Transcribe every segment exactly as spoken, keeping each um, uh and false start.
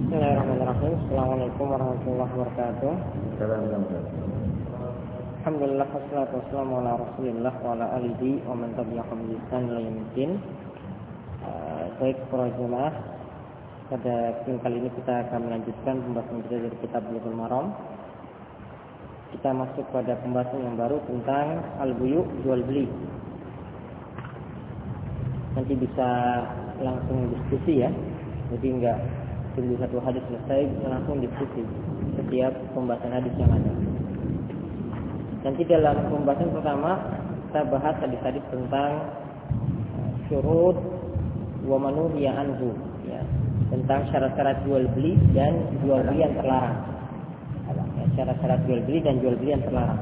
Bismillahirrahmanirrahim. Assalamualaikum warahmatullahi wabarakatuh. Alhamdulillah wassalatu wassalamu ala Rasulillah wa ala alihi wa man tabi'ahum bi ihsan ila yaumil. Baik para jemaah, pada kesempatan kali ini kita akan melanjutkan pembahasan kita dari kitab Bulughul Maram. Kita masuk pada pembahasan yang baru tentang al-buyu, jual beli. Nanti bisa langsung diskusi ya. Jadi enggak tunggu satu hadis selesai, bisa langsung diskusi setiap pembahasan hadis yang ada. Nanti dalam pembahasan pertama kita bahas hadis-hadis tentang syurut wa manuhiya anhu, ya, tentang syarat-syarat jual beli dan jual beli yang terlarang. Ya, syarat-syarat jual beli dan jual beli yang terlarang.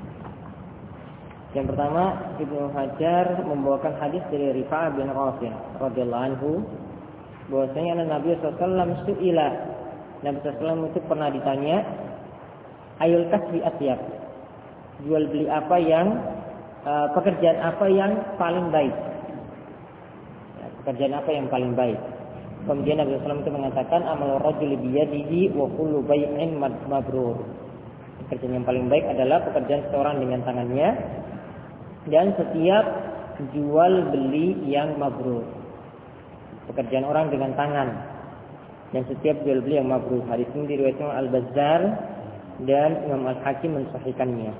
Yang pertama, Ibnu Hajar membawakan hadis dari Rifa'ah bin Rafi' radhiyallahu anhu bahwasanya Nabi sallallahu alaihi wasallam su'ila, Nabi sallallahu alaihi wasallam itu pernah ditanya, ayul kasbi atyab, jual beli apa yang uh, pekerjaan apa yang paling baik, ya, pekerjaan apa yang paling baik. Kemudian Nabi sallallahu alaihi wasallam itu mengatakan, amal rajuli biyadihi wa kullu bai'in mabrur, pekerjaan yang paling baik adalah pekerjaan seorang dengan tangannya dan setiap jual beli yang mabrur, pekerjaan orang dengan tangan dan setiap jual beli yang mabrur. Hadis ini diriwayatkan Al-Bazzar dan Imam Al-Hakim mensahihkannya.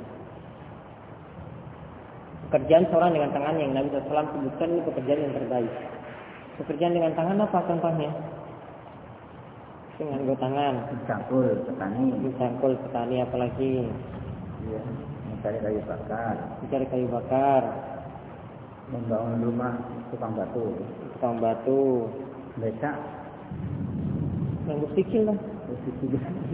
Pekerjaan seorang dengan tangan yang Nabi sallallahu alaihi wasallam sebutkan ini pekerjaan yang terbaik. Pekerjaan dengan tangan apa contohnya? Dengan gua tangan. Mencangkul petani. Mencangkul petani apalagi? Iya. Mencari kayu bakar. Mencari kayu bakar. Membangun rumah tukang batu. Tukang batu. Becak. Yang berpikir lah. Berpikir.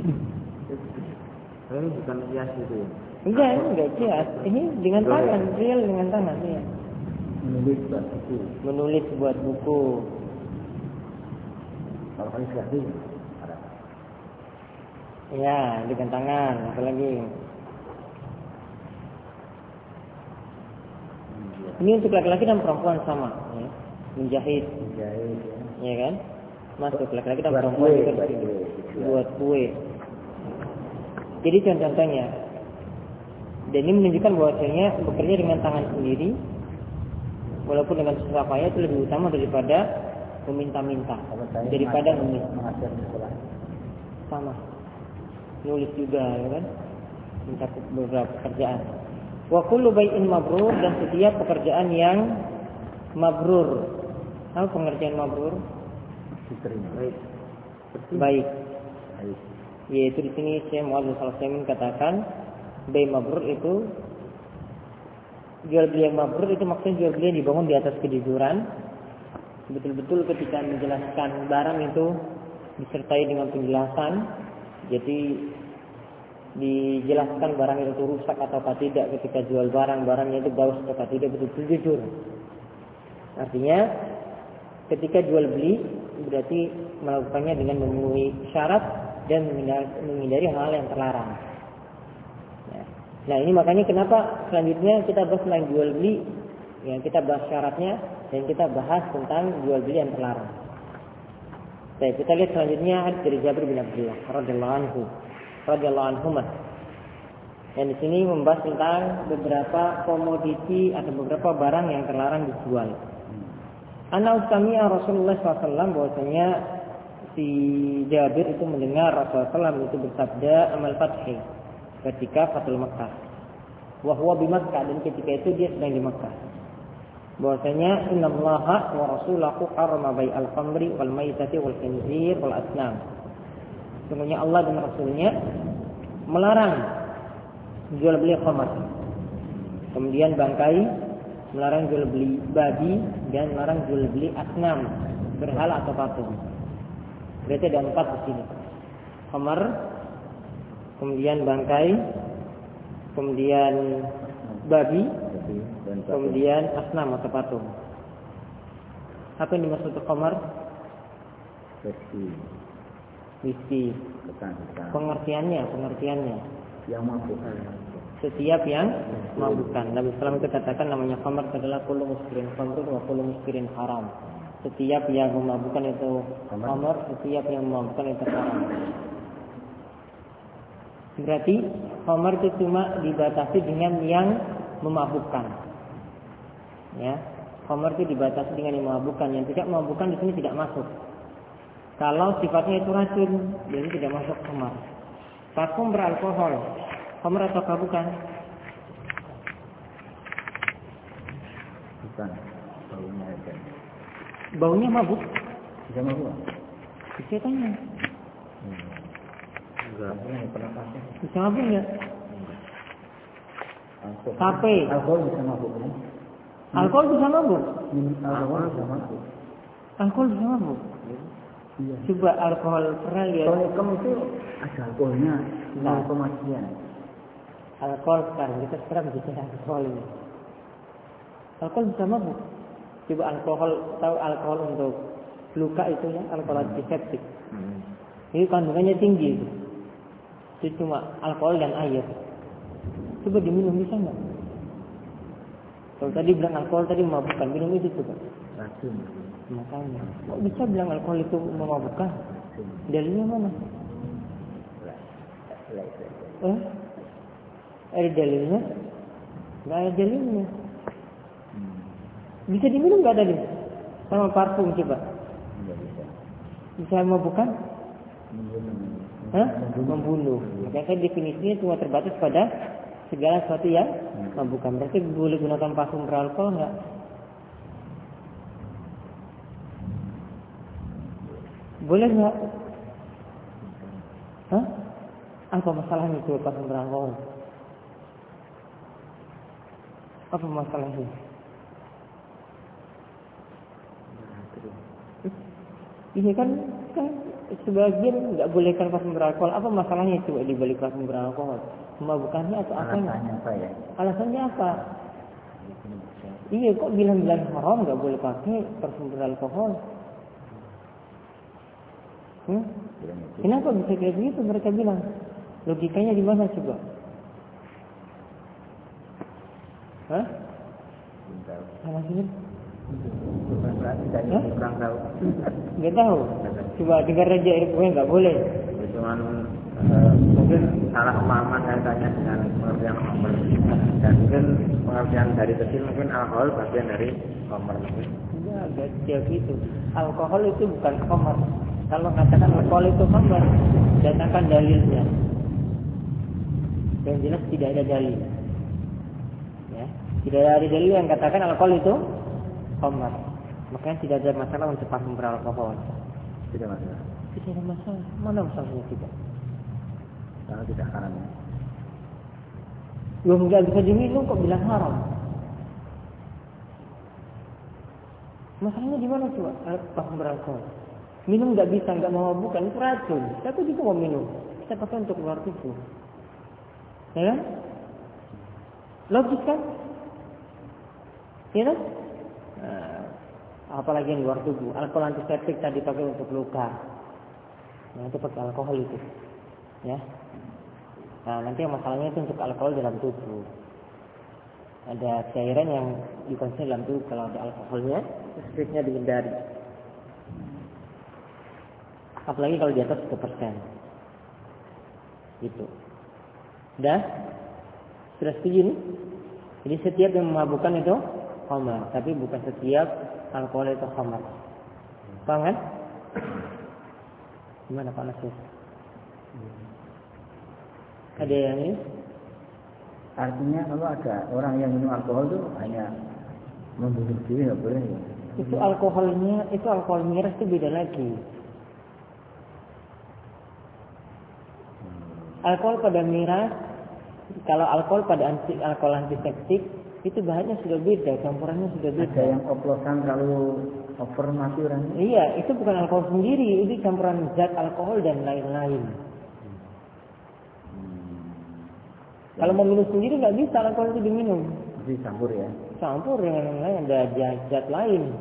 Ini bukan hias itu. Enggak, enggak hias. Ini dengan tangan, real dengan tangan ya. Menulis buat buku. Menulis buat buku. Kalau kali sekali ada. Ya, dengan tangan, apalagi. Ini untuk laki-laki dan perempuan sama, ya. Menjahit. Menjahit, ya. Ya kan? Masuk laki-laki dan buat perempuan kue, juga buat begitu. kue. Buat kue. Jadi contoh-contohnya. Dan ini menunjukkan bahwasanya bekerja dengan tangan sendiri, walaupun dengan susah payah, itu lebih utama daripada meminta-minta, daripada meminta. Sama. Nulis juga, ya kan? Mencakup beberapa pekerjaan. Wa kullu bai'in mabrur, dan setiap pekerjaan yang mabrur. Apa pengertian mabrur? Diterima. Baik. Baik. Baik. Yaitu di sini Syekh Muhammad Al-Salim katakan, bai mabrur itu jual beli yang mabrur itu maksudnya jual beli yang dibangun di atas kejujuran. Betul-betul ketika menjelaskan barang itu disertai dengan penjelasan. Jadi dijelaskan barang itu rusak atau tidak ketika jual barang, barangnya itu bagus atau tidak, betul-betul jujur. Artinya ketika jual beli berarti melakukannya dengan memenuhi syarat dan menghindari hal-hal yang terlarang. Nah, ini makanya kenapa selanjutnya kita bahas tentang jual beli, ya, kita bahas syaratnya dan kita bahas tentang jual beli yang terlarang. Baik, kita lihat selanjutnya hadis dari Jabir bin Abdullah radhiyallahu anhu. radhiyallahu anhumah. Dan di sini membahas tentang beberapa komoditi atau beberapa barang yang terlarang dijual. Ana ustami'a Rasulullah sallallahu alaihi wasallam, bahwasanya si Jabir itu mendengar Rasulullah sallallahu alaihi wasallam itu bersabda amal fathi ketika Fathul Makkah. Wa huwa bi Makkah, dan ketika itu dia sedang di Makkah. Bahwasanya innallaha wa rasulahu harrama bai'al khamri wal maitati wal khinzir wal asnam. Sesungguhnya Allah dan Rasulnya melarang jual beli khamr, kemudian bangkai, melarang jual beli babi, dan melarang jual beli asnam, berhala atau patung. Berarti ada empat di sini. Khamr, kemudian bangkai, kemudian babi, kemudian asnam atau patung. Apa yang dimaksud khamr? Whisky. Whisky. Pengertiannya, pengertiannya. Yang mabuk. Setiap yang mabukan. Nabi sallallahu alaihi wasallam itu katakan namanya khamr adalah kullu muskirin khamrun wa kullu muskirin haram. Setiap yang memabukkan itu khamr, setiap yang memabukkan itu haram. Berarti khamr itu cuma dibatasi dengan yang memabukkan. Ya, khamr itu dibatasi dengan yang memabukkan. Yang tidak memabukkan di sini tidak masuk. Kalau sifatnya itu racun, jadi tidak masuk khamr. Parfum beralkohol, khamr atau bukan? Bukan. Baunya aja. Baunya mabuk? Bisa mabuk? Bisa tanya. Hmm. Enggak. Enggak pernah pakai. Bisa mabuk enggak? Alkohol. Tape. Alkohol bisa mabuk kan? Alkohol bisa mabuk? Alkohol bisa mabuk. Alkohol bisa mabuk? Iya. Coba alkohol pernah lihat? Tonikum itu ada alkoholnya nol koma sekian. Alkohol sekarang kita sekarang bicara alkohol ini. Alkohol bisa mabuk. Coba alkohol, tahu alkohol untuk luka itu ya, alkohol antiseptik. Hmm. Ini kandungannya tinggi itu. Itu cuma alkohol dan air. Coba diminum bisa nggak? Kalau tadi bilang alkohol tadi memabukkan, minum itu coba. Racun. Makanya, kok bisa bilang alkohol itu memabukkan? Dalilnya mana? Eh? Ada dalilnya? Nggak ada dalilnya. Bisa diminum nggak dalil? Sama parfum coba. Nggak bisa. Bisa memabukkan? Membunuh. Hah? Membunuh. Makanya definisinya cuma terbatas pada segala sesuatu yang memabukkan. Berarti boleh gunakan parfum beralkohol nggak? Boleh nggak? Hah? Apa masalahnya itu parfum beralkohol? Apa masalahnya? Iya kan, kan sebagian nggak bolehkan parfum beralkohol. Apa masalahnya coba dibalik parfum beralkohol? Memabukkannya atau apa? Alasannya apa ya? Alasannya apa? Iya kok bilang-bilang haram nggak boleh pakai parfum beralkohol? Hmm? Kenapa bisa kayak begitu mereka bilang? Logikanya di mana coba? Hah? Alasannya? Saya kurang tahu. Nggak tahu. Coba dengar aja ilmunya nggak boleh. Cuman uh, mungkin salah pemahaman kaitannya dengan pengertian khamr dan mungkin pengertian dari kecil mungkin alkohol bagian dari khamr. Ya, nggak setiap itu. Alkohol itu bukan khamr. Kalau katakan alkohol itu khamr, datangkan dalilnya. Yang jelas tidak ada dalil. Ya, tidak ada dalil yang katakan alkohol itu khamr. Makanya tidak ada masalah untuk parfum beralkohol. Tidak masalah. Tidak ada masalah. Mana masalahnya tidak? Karena tidak haram ya. Belum nggak bisa diminum kok bilang haram. Masalahnya di mana coba? Parfum beralkohol. Minum nggak bisa, nggak mau bukan itu racun. Siapa juga mau minum? Kita pakai untuk luar tubuh. Ya kan? Logis kan? Ya kan? Nah, apalagi yang luar tubuh. Alkohol antiseptik tadi pakai untuk luka. Nah, itu pakai alkohol itu. Ya. Nah, nanti masalahnya itu untuk alkohol dalam tubuh. Ada cairan yang dikonsumsi dalam tubuh. Kalau ada alkoholnya, sebaiknya dihindari. Apalagi kalau di atas satu persen. Gitu. Dah? Sudah setuju nih? Jadi setiap yang memabukkan itu khamr, tapi bukan setiap alkohol itu khamr. Paham kan? Gimana Pak Nasir? Ada yang ini? Artinya kalau ada orang yang minum alkohol itu hanya membunuh diri nggak boleh ya? Itu alkoholnya, itu alkohol miras itu beda lagi. Alkohol pada miras, kalau alkohol pada anti, alkohol antiseptik itu bahannya sudah beda, campurannya sudah beda. Ada yang oplosan kalau over mati orangnya? Iya, itu bukan alkohol sendiri, itu campuran zat alkohol dan lain-lain. Hmm. Kalau mau minum sendiri nggak bisa alkohol itu diminum. Jadi campur ya? Campur dengan yang lain, ada zat lain.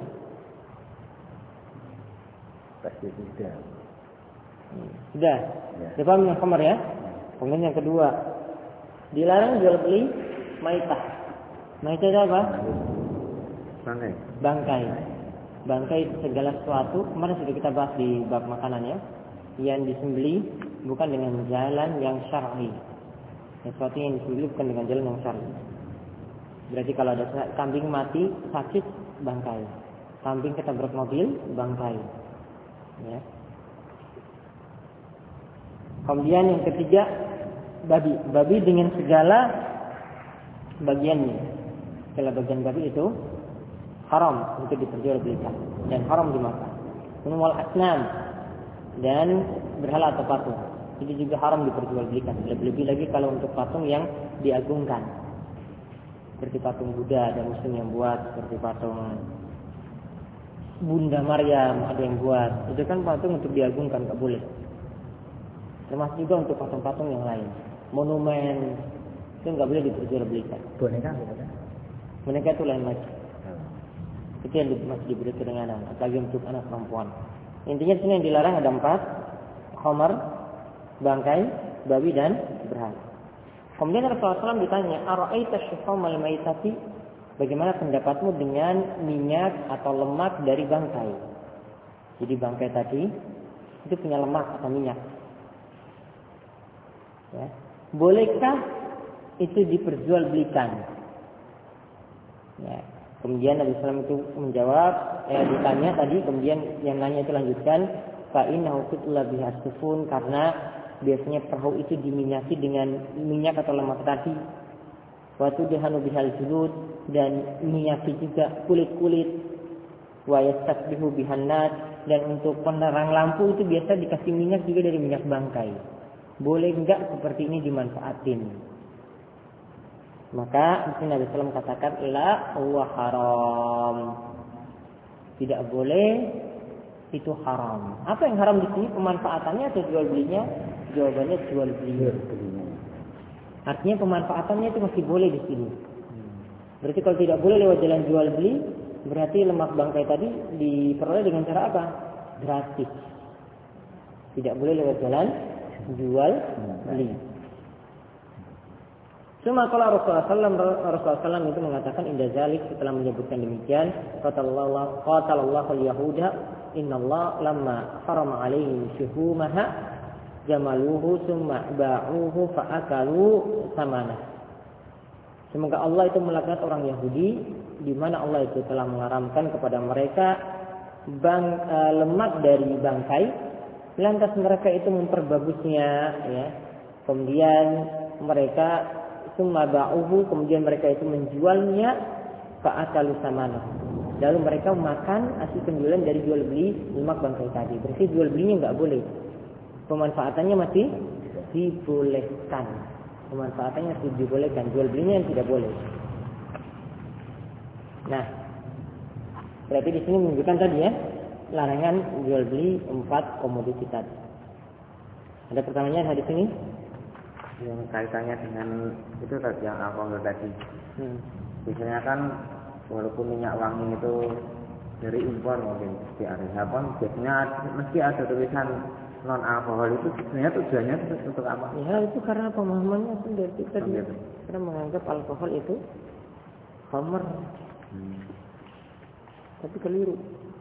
Pasti tidak. Sudah, Ya. sudah paham yang khamr ya? Kemudian yang kedua, dilarang jual beli maitah. Maitah itu apa? Bangkai. Bangkai. bangkai segala sesuatu. Kemarin sudah kita bahas di bab makanannya, yang disembeli bukan dengan jalan yang syar'i. Sesuatu yang disembeli bukan dengan jalan yang syar'i. Berarti kalau ada kambing mati sakit, bangkai. Kambing ketabrak mobil, bangkai. Ya. Kemudian yang ketiga, babi. Babi dengan segala bagiannya. Segala bagian babi itu haram untuk diperjualbelikan dan haram dimakan. Wal asnam, dan berhala atau patung. Itu juga haram diperjualbelikan. Lebih-lebih lagi kalau untuk patung yang diagungkan. Seperti patung Buddha ada muslim yang buat, seperti patung Bunda Maryam ada yang buat. Itu kan patung untuk diagungkan, enggak boleh. Termasuk juga untuk patung-patung yang lain. Monumen itu enggak boleh diperjualbelikan. Boneka gitu kan? Boneka itu lain lagi. Itu yang masih diberi keringanan, apalagi untuk anak perempuan. Intinya sini yang dilarang ada empat: khamar, bangkai, babi, dan berhala. Kemudian Rasulullah shallallahu alaihi wasallam ditanya, "Ara'aita syuhamal maitati?" Bagaimana pendapatmu dengan minyak atau lemak dari bangkai? Jadi bangkai tadi itu punya lemak atau minyak. Ya. Bolehkah itu diperjualbelikan? Ya. Kemudian Nabi sallallahu alaihi wasallam itu menjawab, eh, ditanya tadi, kemudian yang nanya itu lanjutkan, fa innahu qutla biha sufun, karena biasanya perahu itu diminyaki dengan minyak atau lemak tadi. Wa tudhanu bihal julud, dan minyaki juga kulit-kulit. Wa yastabbihu bihan nas, dan untuk penerang lampu itu biasa dikasih minyak juga dari minyak bangkai. Boleh enggak seperti ini dimanfaatin? Maka di sini Nabi sallallahu alaihi wasallam katakan, la huwa haram. Tidak boleh, itu haram. Apa yang haram di sini? Pemanfaatannya atau jual belinya? Jawabannya jual belinya. Artinya pemanfaatannya itu masih boleh di sini. Berarti kalau tidak boleh lewat jalan jual beli, berarti lemak bangkai tadi diperoleh dengan cara apa? Gratis. Tidak boleh lewat jalan jual beli. Cuma kalau Rasulullah sallallahu alaihi wasallam itu mengatakan inda zalik, setelah menyebutkan demikian, qatallahu qatalallahu al-yahuda innallaha lamma harama alaihim shuhumaha jamaluhu summa ba'uhu fa'akalu samana. Semoga Allah itu melaknat orang Yahudi, di mana Allah itu telah mengharamkan kepada mereka bang, e, lemak dari bangkai, lantas mereka itu memperbagusnya, ya. Kemudian mereka summa ba'uhu, kemudian mereka itu menjualnya fa'akalu samana. Lalu mereka makan hasil penjualan dari jual beli lemak bangkai tadi. Berarti jual belinya enggak boleh. Pemanfaatannya masih dibolehkan. Pemanfaatannya masih dibolehkan. Jual belinya yang tidak boleh. Nah, berarti di sini menunjukkan tadi ya, larangan jual beli empat komoditi tadi. Ada pertanyaannya di sini? Yang kaitannya dengan itu tadi yang alkohol tadi. Hmm. Biasanya kan walaupun minyak wangi itu dari impor mungkin di area pun biasanya mesti ada tulisan non alkohol. Itu sebenarnya tujuannya untuk apa? Ya itu karena pemahamannya sendiri kita oh, gitu. Karena menganggap alkohol itu khamr. Hmm. Tapi keliru.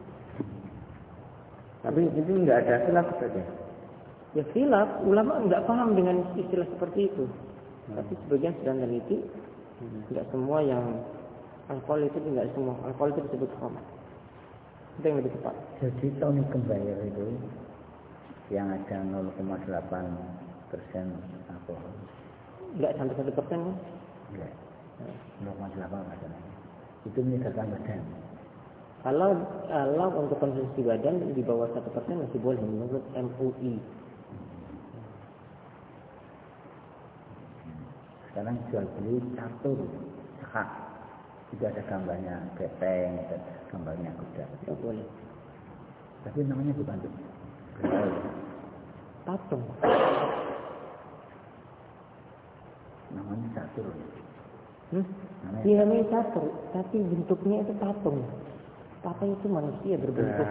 Tapi itu enggak ada khilaf saja. Ya khilaf, ulama enggak paham dengan istilah seperti itu. Hmm. Tapi sebagian sudah meneliti, hmm. enggak semua yang alkohol itu enggak semua alkohol itu disebut khamr. Itu yang lebih tepat. Jadi tonic kembayar itu yang ada nol koma delapan persen alkohol. Enggak sampai satu persen kan? Enggak. nol koma delapan persen. Itu meningkatkan badan. Kalau kalau untuk konsumsi badan di bawah satu persen masih boleh menurut M U I. Sekarang jual beli catur, sekak. Tidak ada gambarnya gepeng, ada gambarnya kuda. Tidak boleh. Tapi namanya bukan itu. Patung. Namanya catur. Hmm? Namanya ini namanya catur, tapi bentuknya itu patung. Patung itu manusia berbentuk.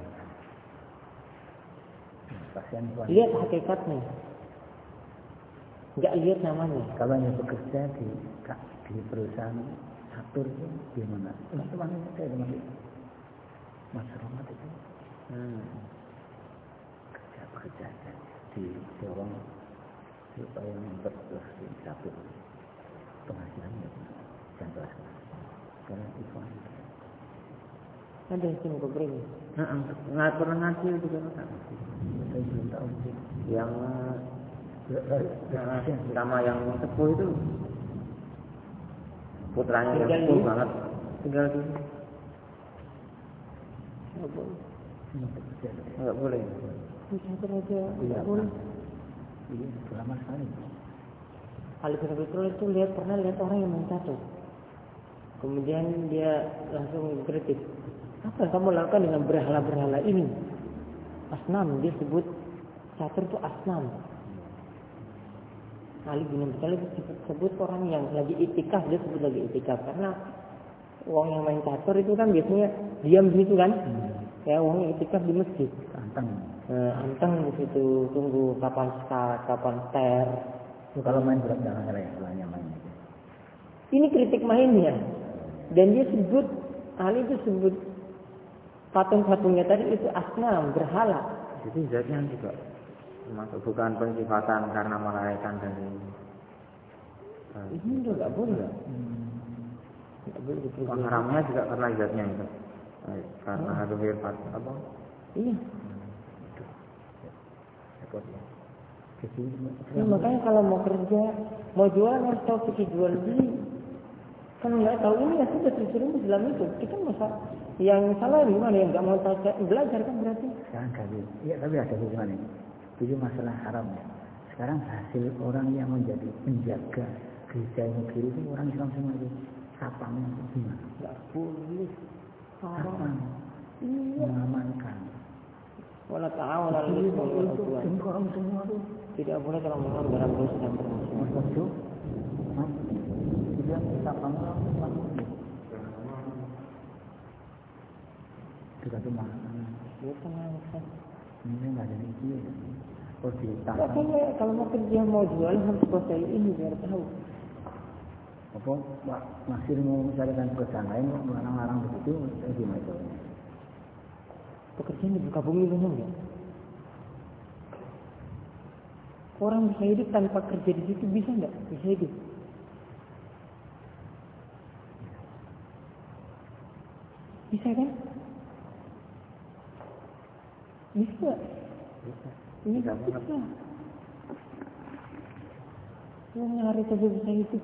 Nah. Lihat hakikatnya. Enggak lihat namanya. Kalau yang bekerja di di perusahaan catur itu gimana? Teman-teman saya teman itu. Mas Romat itu hmm. kerja bekerja didorong supaya memperluas satu penghasilannya dan plasma karena itu ada yang sini berbeda. Nggak pernah ngaji itu kan? Saya belum tahu yang sama yang sepuh itu putranya yang sepuh banget tinggal di nggak boleh nggak boleh bisa aja nggak boleh. Iya lama sekali. Ali bin Abi Thalib itu lihat pernah lihat orang yang main catur, kemudian dia langsung kritik, apa yang kamu lakukan dengan berhala-berhala ini? Asnam, dia sebut catur itu asnam. Ali bin Abi Thalib sebut, sebut orang yang lagi itikaf, dia sebut lagi itikaf karena uang yang main catur itu kan biasanya diam di situ kan, hmm. ya uangnya itikaf di masjid. Anteng, eh, anteng di situ tunggu kapan start, kapan ter. Kalau main berat jangan ya, hanya main. Ini kritik mainnya, dan dia sebut Ali itu sebut patung-patungnya tadi itu asnam, berhala. Jadi zatnya juga termasuk bukan pensifatan karena melalaikan dari ini juga nggak boleh. Nggak boleh. Haramnya juga karena zatnya itu, karena oh. Ada firman apa? Iya. Ya, makanya kalau mau kerja, mau jual harus tahu fikih jual beli. Kalau nggak tahu ini ya sudah disuruh Islam itu. Kita masa yang salah gimana yang nggak mau tahu belajar kan berarti. Sekarang kali, iya tapi ada hubungan ini. Itu masalah haram ya. Sekarang hasil orang yang menjadi penjaga gereja negeri itu orang Islam semua itu sapamnya gimana? Nggak boleh. Haram. Iya. Mengamankan. Wala ta'awun al-ithmi wal udwan. Orang semua tuh tidak boleh kalau mengalami dalam dosa dan permusuhan. Maksud? Hah? Dia kita pamrih maksudnya. Tidak cuma. Dia tenang kan. Ini nggak ada itu. Oh ditahan. Makanya kalau mau kerja mau jual harus kuasai ini biar tahu. Apa Pak masih mau mencarikan pekerjaan lain kok melarang-larang begitu? Saya gimana itu? Pekerjaan dibuka bumi benar nggak? Orang bisa hidup tanpa kerja di situ bisa nggak? Bisa hidup. Bisa kan? Bisa. Bisa. Ini bisa. Bisa. Yang nyari saja bisa hidup.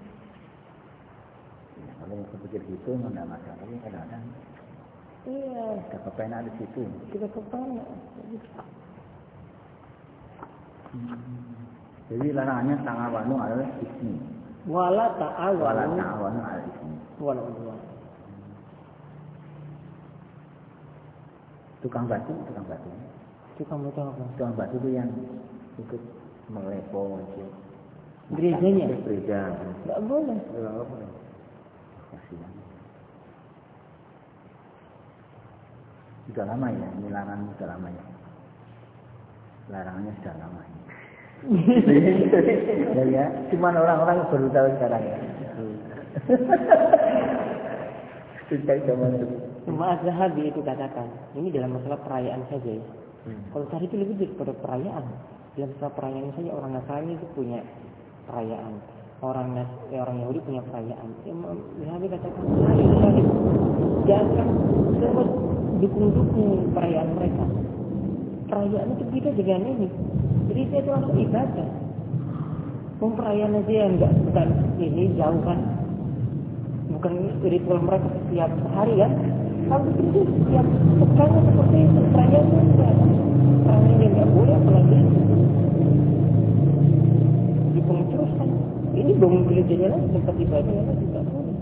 Ya, kalau kepikir gitu nggak masalah, tapi kadang-kadang. Iya. Kita kepenak di situ. Kita kepenak. Hmm. Jadi larangannya ta'awanu adalah ismi. Wala ta'awanu. Wala ta'awanu adalah ismi. Wala udwan. Tukang batu, tukang batu. Tukang batu apa? Tukang batu itu yang ikut melepo itu. Gerejanya? Gereja. Enggak boleh. Enggak boleh. Kasihan. Sudah lama ya, ini larangan sudah lama ya. Larangannya sudah lama ya. Ya, ya. Cuman orang-orang baru tahu sekarang ya. Sejak zaman itu. Cuma Az-Zahabi itu katakan, ini dalam masalah perayaan saja ya. Hmm. Kalau tadi itu lebih daripada perayaan. Dalam masalah perayaan saja orang Nasrani itu punya perayaan. Orang Nas, eh, orang Yahudi punya perayaan. Imam Az-Zahabi katakan, jangan terus dukung-dukung perayaan mereka. Perayaan itu beda dengan ini. Jadi saya itu langsung ibadah. Perayaan aja yang enggak bukan ini jauh kan. Bukan ritual mereka setiap hari kan. Kalau itu setiap pekan seperti itu perayaan itu perayaan yang enggak boleh apalagi dibangun terus kan. Ini bangun gerejanya lagi tempat ibadahnya lagi juga boleh.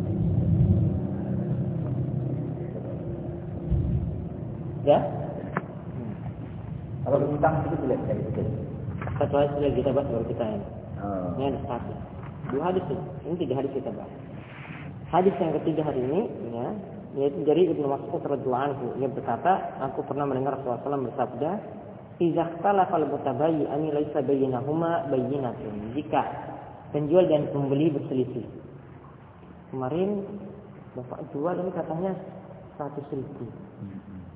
Ya? Kalau utang itu tidak bisa dihitung. Satu hadis sudah kita bahas baru kita ini. Oh. Ini ada satu. Dua hadis ini. Ini tiga hadis kita bahas. Hadis yang ketiga hari ini, ya, yaitu dari Ibnu Mas'ud radhiyallahu anhu. Dia berkata, aku pernah mendengar Rasulullah shallallahu alaihi wasallam bersabda, "Idza ikhtalafa al-mutabayyi'ani laisa bainahuma bayyinatun." Jika penjual dan pembeli berselisih. Kemarin Bapak jual ini katanya seratus ribu.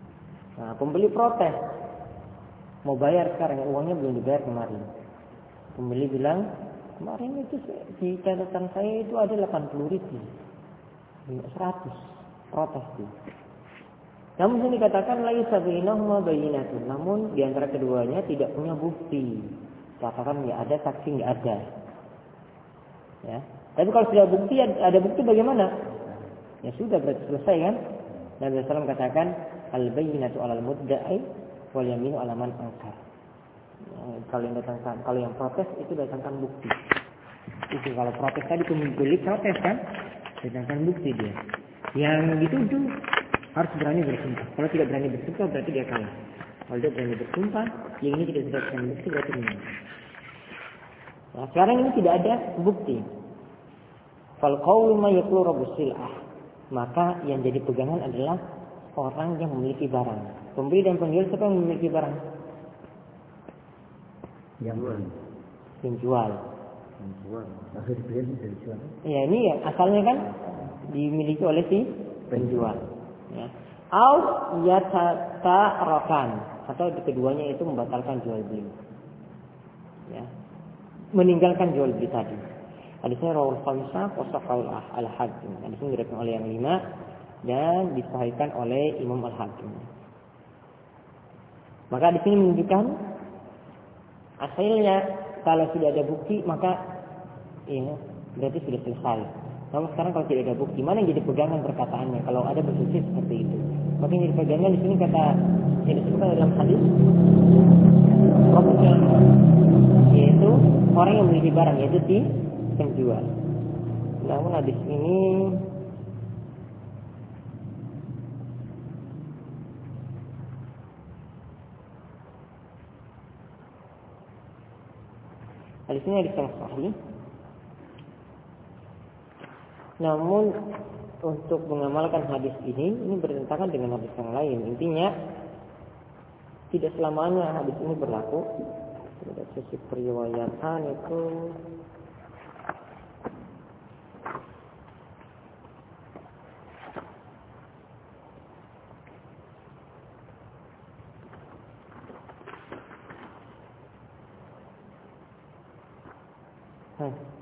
Nah, pembeli protes, mau bayar sekarang, uangnya belum dibayar kemarin. Pembeli bilang, kemarin itu di catatan saya itu ada delapan puluh ribu, seratus, protes dia. Namun ini dikatakan laisa bainahuma bayyinatun, namun di antara keduanya tidak punya bukti. Katakan ya ada, saksi nggak ada. Ya. Tapi kalau sudah bukti, ada bukti bagaimana? Ya sudah, berarti selesai kan? Nabi sallallahu alaihi wasallam katakan al-bayyinatu 'alal mudda'i wal yaminu 'ala man ankar. Ya, kalau yang datangkan, kalau yang protes itu datangkan bukti. Itu kalau protes tadi pembeli protes kan, datangkan bukti dia. Yang dituduh harus berani bersumpah. Kalau tidak berani bersumpah berarti dia kalah. Kalau dia berani bersumpah, yang ini tidak datangkan bukti berarti menang. Nah, sekarang ini tidak ada bukti. Fal qawlu ma yaqulu sil'ah. Maka yang jadi pegangan adalah orang yang memiliki barang. Pembeli dan penjual siapa yang memiliki barang? Yang jual. Yang jual. Yang jual. Akhir beli dari jual. Ya ini ya asalnya kan dimiliki oleh si penjual. Ya. Au yatatarakan, atau keduanya itu membatalkan jual beli. Ya. Meninggalkan jual beli tadi. Hadisnya rawal khamsah wa sahihul al-Hakim. Hadisnya diriwayatkan oleh yang lima dan disahihkan oleh Imam Al-Hakim. Maka di sini menunjukkan asalnya kalau sudah ada bukti maka ya berarti sudah selesai. Namun sekarang kalau tidak ada bukti, mana yang jadi pegangan perkataannya? Kalau ada bersuci seperti itu, maka yang jadi pegangan di sini kata yang disebutkan dalam hadis, yaitu orang yang memiliki barang, yaitu si penjual. Namun hadis ini hadis ini hadis yang sahih. Namun untuk mengamalkan hadis ini, ini bertentangan dengan hadis yang lain. Intinya tidak selamanya hadis ini berlaku. Dari sisi periwayatan itu hmm.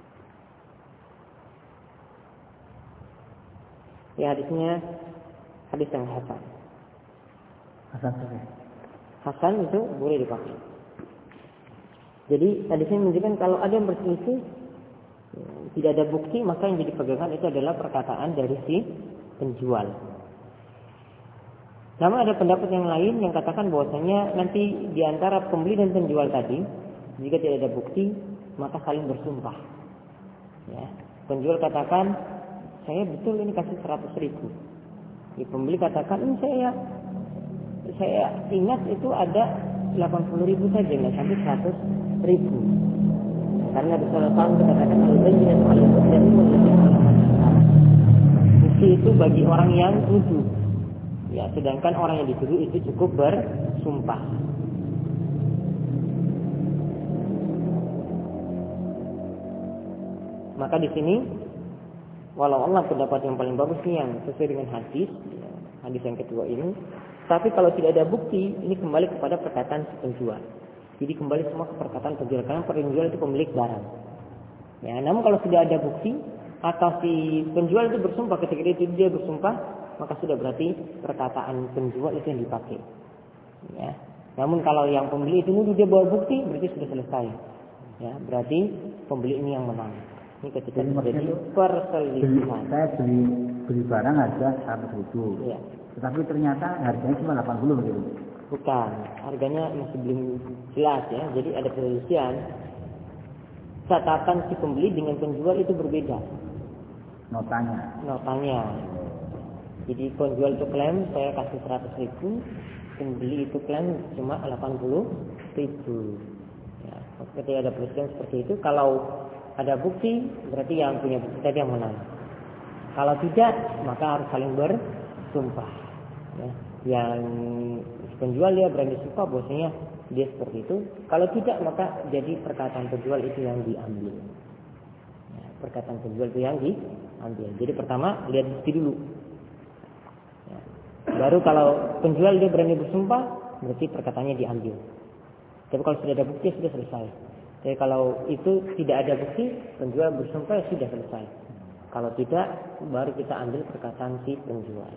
Ya hadisnya hadis yang hasan. Hasan saja. Hasan itu boleh dipakai. Jadi hadisnya menunjukkan kalau ada yang berselisih, ya, tidak ada bukti, maka yang jadi pegangan itu adalah perkataan dari si penjual. Namun ada pendapat yang lain yang katakan bahwasanya nanti di antara pembeli dan penjual tadi, jika tidak ada bukti, maka saling bersumpah. Ya, penjual katakan, saya betul ini kasih seratus ribu. Ya, pembeli katakan, ini saya saya ingat itu ada delapan puluh ribu saja, nggak sampai seratus ribu. Karena Nabi sallallahu alaihi wasallam katakan al-bayyinatu 'alal mudda'i wal yaminu 'ala man ankar. Bukti itu bagi orang yang tuduh. Ya, sedangkan orang yang dituduh itu cukup bersumpah. Maka di sini walau Allah pendapat yang paling bagus nih yang sesuai dengan hadis, ya, hadis yang kedua ini. Tapi kalau tidak ada bukti, ini kembali kepada perkataan si penjual. Jadi kembali semua ke perkataan penjual, karena penjual itu pemilik barang. Ya, namun kalau sudah ada bukti atau si penjual itu bersumpah, ketika itu dia bersumpah, maka sudah berarti perkataan penjual itu yang dipakai. Ya. Namun kalau yang pembeli itu nuduh dia bawa bukti, berarti sudah selesai. Ya, berarti pembeli ini yang menang. Ini ketika terjadi perselisihan. Saya beli beli barang harga seratus ribu. Ya. Tetapi ternyata harganya cuma delapan puluh begitu. Bukan, harganya masih belum jelas ya. Jadi ada perselisihan. Catatan si pembeli dengan penjual itu berbeda. Notanya. Notanya. Jadi penjual itu klaim saya kasih seratus ribu, pembeli itu klaim cuma delapan puluh ribu. Ya, ketika ada perselisihan seperti itu, kalau ada bukti berarti yang punya bukti tadi yang menang. Kalau tidak, maka harus saling bersumpah. Ya, yang penjual dia berani sumpah bahwasanya dia seperti itu. Kalau tidak, maka jadi perkataan penjual itu yang diambil. Ya, perkataan penjual itu yang diambil. Jadi pertama lihat bukti dulu. Ya, Baru kalau penjual dia berani bersumpah, berarti perkataannya diambil. Tapi kalau sudah ada bukti sudah selesai. Jadi kalau itu tidak ada bukti, penjual bersumpah ya sudah selesai. Kalau tidak, baru kita ambil perkataan si penjual.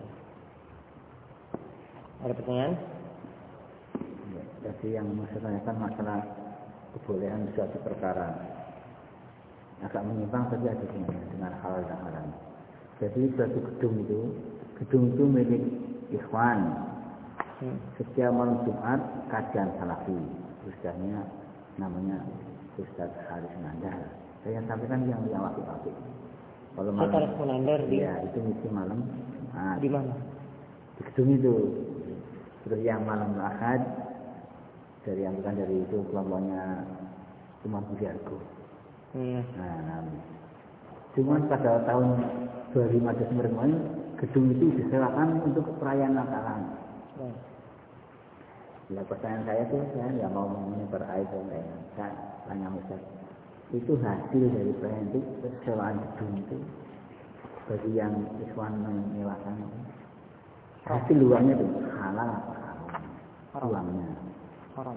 Ada pertanyaan? Ya, jadi yang maksudnya kan masalah kebolehan suatu perkara agak menyimpang tapi ada hubungannya dengan halal dan haram. Jadi suatu gedung itu, gedung itu milik ikhwan. Hmm. Setiap malam Jumat kajian salafi, ustaznya namanya Ustaz Haris Munandar. Saya sampaikan yang yang waktu-waktu. Kalau malam Haris Munandar di ya itu mesti malam Jumat. Di mana? Di gedung itu. Terus yang malam Ahad dari yang bukan dari itu kelompoknya Umar Budiargo. Hmm. Nah, nah, cuman pada tahun dua ribu lima belas kemarin gedung itu disewakan untuk perayaan Natalan. Hmm. Ya pertanyaan saya tuh saya nggak mau menyebar aib saya tanya Ustaz. Itu hasil dari perayaan itu sewaan gedung itu bagi yang ikhwan menyewakan itu. Hasil luarnya itu halal apa haram? Uangnya haram.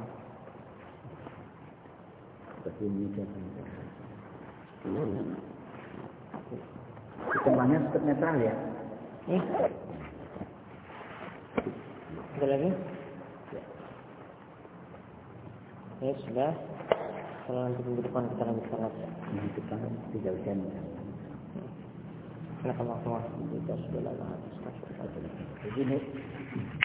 Seperti ini kan. Temannya tetap netral ya. Eh. Ada lagi? Ya sudah. Kalau nanti minggu depan kita lanjutkan lagi. Minggu depan tiga jam. Nah, kalau semua kita sudah lama. Jadi